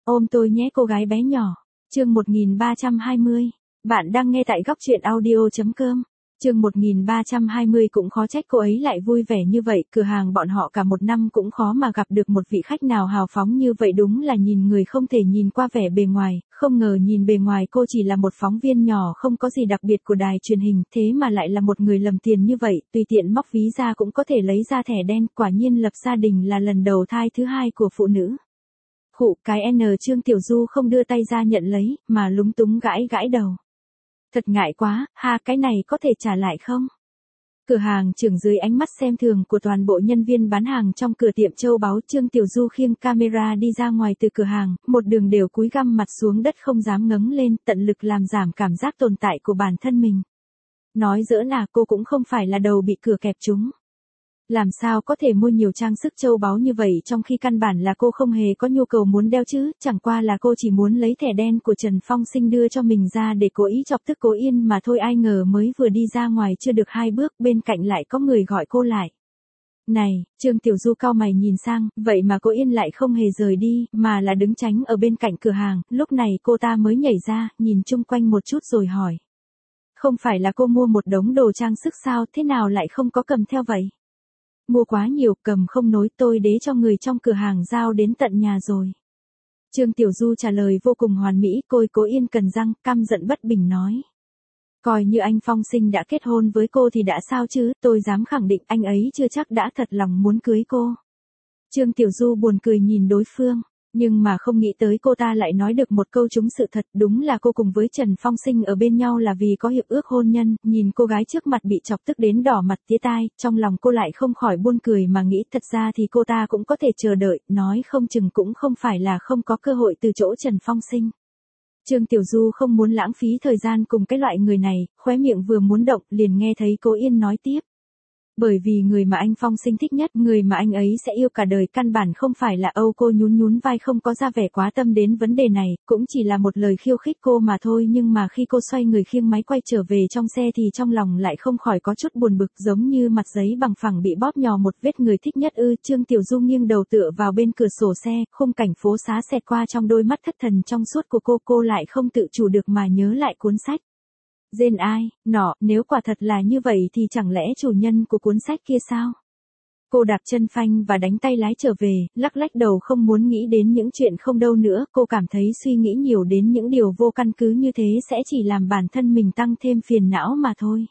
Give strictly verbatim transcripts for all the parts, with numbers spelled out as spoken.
Ôm tôi nhé cô gái bé nhỏ. Chương một nghìn ba trăm hai mươi. Bạn đang nghe tại góc truyện audio.com. Chương một nghìn ba trăm hai mươi cũng khó trách cô ấy lại vui vẻ như vậy, cửa hàng bọn họ cả một năm cũng khó mà gặp được một vị khách nào hào phóng như vậy, đúng là nhìn người không thể nhìn qua vẻ bề ngoài, không ngờ nhìn bề ngoài cô chỉ là một phóng viên nhỏ không có gì đặc biệt của đài truyền hình, thế mà lại là một người lầm tiền như vậy, tùy tiện móc ví ra cũng có thể lấy ra thẻ đen, quả nhiên lập gia đình là lần đầu thai thứ hai của phụ nữ. Khụ cái N Trương Tiểu Du không đưa tay ra nhận lấy, mà lúng túng gãi gãi đầu. Thật ngại quá, ha cái này có thể trả lại không? Cửa hàng trưởng dưới ánh mắt xem thường của toàn bộ nhân viên bán hàng trong cửa tiệm châu báu, Trương Tiểu Du khiêng camera đi ra ngoài từ cửa hàng, một đường đều cúi găm mặt xuống đất không dám ngẩng lên, tận lực làm giảm cảm giác tồn tại của bản thân mình. Nói giỡn à, cô cũng không phải là đầu bị cửa kẹp trúng. Làm sao có thể mua nhiều trang sức châu báu như vậy trong khi căn bản là cô không hề có nhu cầu muốn đeo chứ, chẳng qua là cô chỉ muốn lấy thẻ đen của Trần Phong Sinh đưa cho mình ra để cố ý chọc tức Cố Yên mà thôi, ai ngờ mới vừa đi ra ngoài chưa được hai bước, bên cạnh lại có người gọi cô lại. Này, Trương Tiểu Du cau mày nhìn sang, vậy mà Cố Yên lại không hề rời đi, mà là đứng tránh ở bên cạnh cửa hàng, lúc này cô ta mới nhảy ra, nhìn chung quanh một chút rồi hỏi. Không phải là cô mua một đống đồ trang sức sao, thế nào lại không có cầm theo vậy? Mua quá nhiều, cầm không nối, tôi đế cho người trong cửa hàng giao đến tận nhà rồi. Trương Tiểu Du trả lời vô cùng hoàn mỹ, côi Cố Yên cần răng, căm giận bất bình nói. Coi như anh Phong Sinh đã kết hôn với cô thì đã sao chứ, tôi dám khẳng định anh ấy chưa chắc đã thật lòng muốn cưới cô. Trương Tiểu Du buồn cười nhìn đối phương. Nhưng mà không nghĩ tới cô ta lại nói được một câu trúng sự thật, đúng là cô cùng với Trần Phong Sinh ở bên nhau là vì có hiệp ước hôn nhân, nhìn cô gái trước mặt bị chọc tức đến đỏ mặt tía tai, trong lòng cô lại không khỏi buồn cười mà nghĩ thật ra thì cô ta cũng có thể chờ đợi, nói không chừng cũng không phải là không có cơ hội từ chỗ Trần Phong Sinh. Trương Tiểu Du không muốn lãng phí thời gian cùng cái loại người này, khóe miệng vừa muốn động liền nghe thấy Cố Yên nói tiếp. Bởi vì người mà anh Phong Sinh thích nhất, người mà anh ấy sẽ yêu cả đời, căn bản không phải là Âu. Cô nhún nhún vai không có ra vẻ quá tâm đến vấn đề này, cũng chỉ là một lời khiêu khích cô mà thôi, nhưng mà khi cô xoay người khiêng máy quay trở về trong xe thì trong lòng lại không khỏi có chút buồn bực, giống như mặt giấy bằng phẳng bị bóp nhò một vết. Người thích nhất ư? Trương Tiểu Du nghiêng đầu tựa vào bên cửa sổ xe, khung cảnh phố xá xẹt qua trong đôi mắt thất thần trong suốt của cô, cô lại không tự chủ được mà nhớ lại cuốn sách. Dên ai, nọ, nếu quả thật là như vậy thì chẳng lẽ chủ nhân của cuốn sách kia sao? Cô đạp chân phanh và đánh tay lái trở về, lắc lách đầu không muốn nghĩ đến những chuyện không đâu nữa, cô cảm thấy suy nghĩ nhiều đến những điều vô căn cứ như thế sẽ chỉ làm bản thân mình tăng thêm phiền não mà thôi.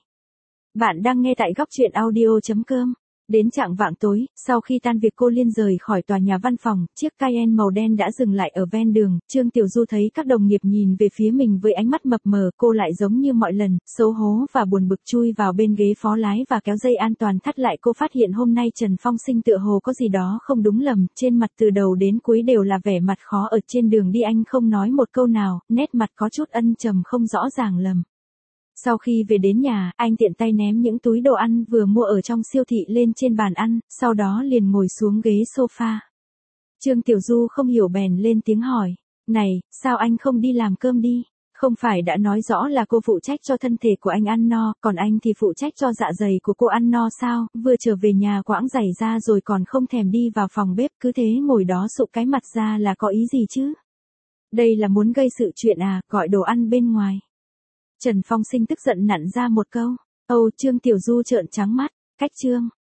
Bạn đang nghe tại góc truyện audio.com. Đến chạng vạng tối, sau khi tan việc cô Liên rời khỏi tòa nhà văn phòng, chiếc Cayenne màu đen đã dừng lại ở ven đường, Trương Tiểu Du thấy các đồng nghiệp nhìn về phía mình với ánh mắt mập mờ, cô lại giống như mọi lần, xấu hố và buồn bực chui vào bên ghế phó lái và kéo dây an toàn thắt lại. Cô phát hiện hôm nay Trần Phong Sinh tựa hồ có gì đó không đúng lầm, trên mặt từ đầu đến cuối đều là vẻ mặt khó ở. Trên đường đi anh không nói một câu nào, nét mặt có chút ân trầm không rõ ràng lầm. Sau khi về đến nhà, anh tiện tay ném những túi đồ ăn vừa mua ở trong siêu thị lên trên bàn ăn, sau đó liền ngồi xuống ghế sofa. Trương Tiểu Du không hiểu bèn lên tiếng hỏi, này, sao anh không đi làm cơm đi? Không phải đã nói rõ là cô phụ trách cho thân thể của anh ăn no, còn anh thì phụ trách cho dạ dày của cô ăn no sao? Vừa trở về nhà quãng giày ra rồi còn không thèm đi vào phòng bếp, cứ thế ngồi đó sụ cái mặt ra là có ý gì chứ? Đây là muốn gây sự chuyện à, gọi đồ ăn bên ngoài. Trần Phong Sinh tức giận nặn ra một câu. Âu, Trương Tiểu Du trợn trắng mắt, cách Trương